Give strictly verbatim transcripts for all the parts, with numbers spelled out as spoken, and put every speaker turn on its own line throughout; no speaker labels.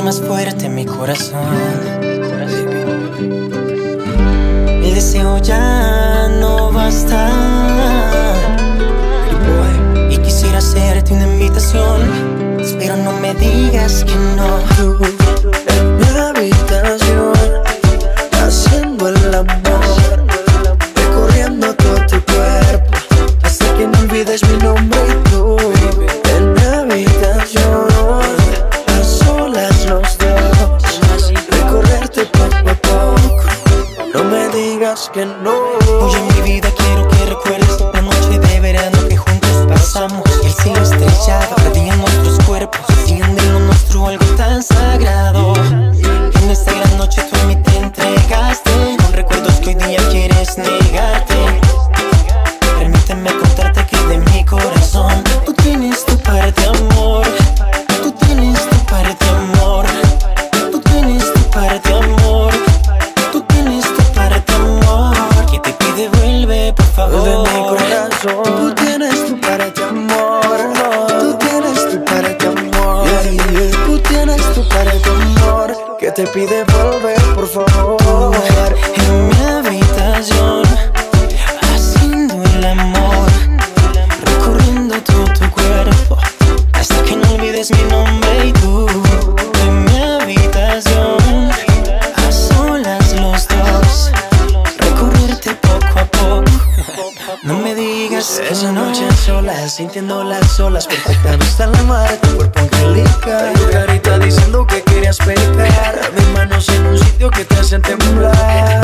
más fuerte mi corazón. El deseo ya no basta y quisiera hacerte una invitación. Espero no me digas que no.
Tú en mi habitación, haciendo el amor, recorriendo todo tu cuerpo, hasta que no olvides mi nombre. Y tú en mi habitación, a solas los dos, recorrerte poco a poco, no me digas que no.
Hoy en mi vida quiero que recuerdes la noche de verano que juntos pasamos. El cielo estrellado ardía en nuestros cuerpos, hacían de lo nuestro algo tan sagrado. En esta gran noche tú a mí te entregaste, con recuerdos que hoy día quieres negarte. Permíteme contarte que de mi corazón tú tienes tu parte, amor. Tú tienes tu parte, amor. Tú tienes tu parte, amor. Tú tienes tu parte, amor. Que te pide vuelve, por favor.
De mi corazón, tú tienes tu parte, amor. Tú tienes tu parte, amor. Yeah, yeah. Tú tienes tu parte, amor. Que te pide volver, por favor.
En mi habitación, haciendo el amor, recorriendo todo tu cuerpo, hasta que no olvides mi nombre. Y tú en mi habitación, a solas los dos, recorrerte poco a poco. No me digas que
esa
no.
noche solas, sintiendo las olas, perfecta vista en la mar, tu cuerpo angelical, tu carita diciendo que querías pecar, mis manos en un sitio que te hacen temblar.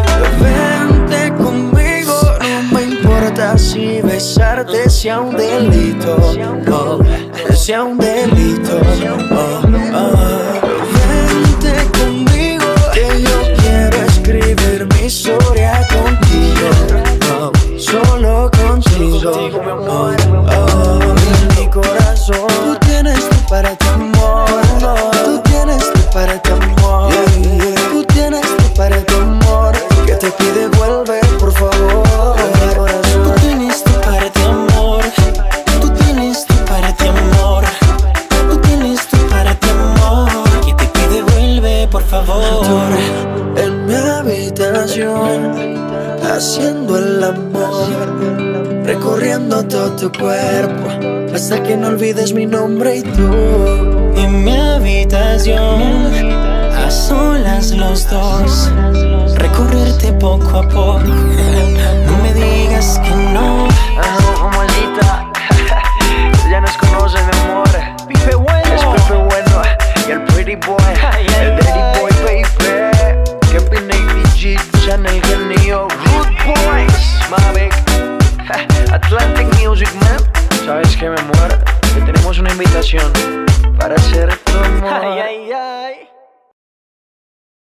Vente conmigo, no me importa si besarte sea un delito, no, sea un delito. Oh, oh. Vente conmigo, que yo quiero escribir mi historia contigo, no, solo contigo. Oh, oh, en mi corazón, tú tienes tu parte, amor. Tú tienes tu parte, amor. Tú tienes tu parte, amor. Que te pide vuelve, por favor.
Tú tienes tu parte, amor. Tú tienes tu parte, amor. Tú tienes tu parte, amor. Que te pide vuelve, por favor.
Tú en mi habitación, haciendo el amor, recorriendo todo tu cuerpo, hasta que no olvides mi nombre. Y tú
En mi habitación, a solas los dos, recorrerte poco a poco. No me digas que no.
maldita.